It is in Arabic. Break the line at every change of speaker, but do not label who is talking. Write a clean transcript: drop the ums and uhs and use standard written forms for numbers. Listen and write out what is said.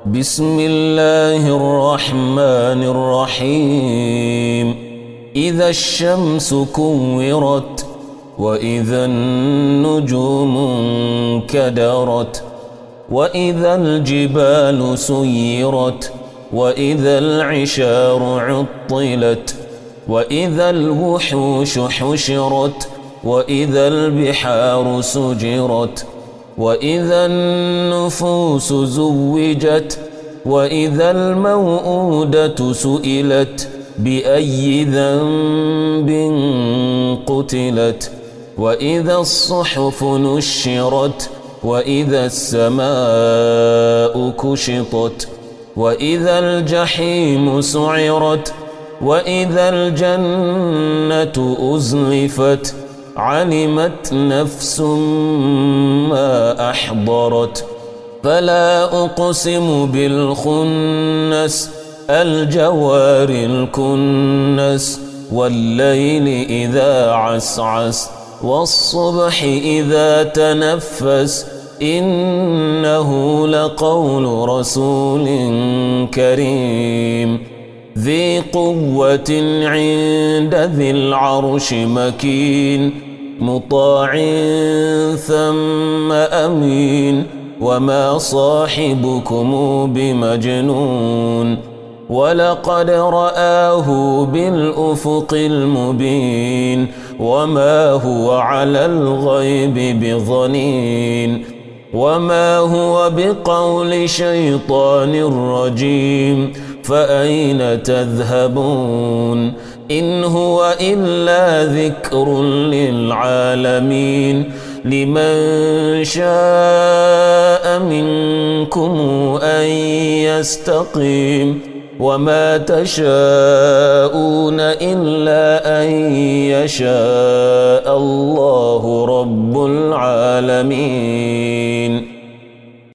بسم الله الرحمن الرحيم إذا الشمس كورت وإذا النجوم انكدرت وإذا الجبال سيرت وإذا العشار عطلت وإذا الوحوش حشرت وإذا البحار سجرت وإذا النفوس زوجت وإذا الموءودة سئلت بأي ذنب قتلت وإذا الصحف نشرت وإذا السماء كشطت وإذا الجحيم سعرت وإذا الجنة أزلفت علمت نفس ما أحضرت فلا أقسم بالخنس الجوار الكنس والليل إذا عسعس والصبح إذا تنفس إنه لقول رسول كريم ذي قوة عند ذي العرش مكين مطاع ثم أمين وما صاحبكم بمجنون ولقد رآه بالأفق المبين وما هو على الغيب بضنين وما هو بقول شيطان رجيم فأين تذهبون إن هو إلا ذكر للعالمين لمن شاء منكم أن يستقيم وما تشاءون إلا أن يشاء الله رب العالمين.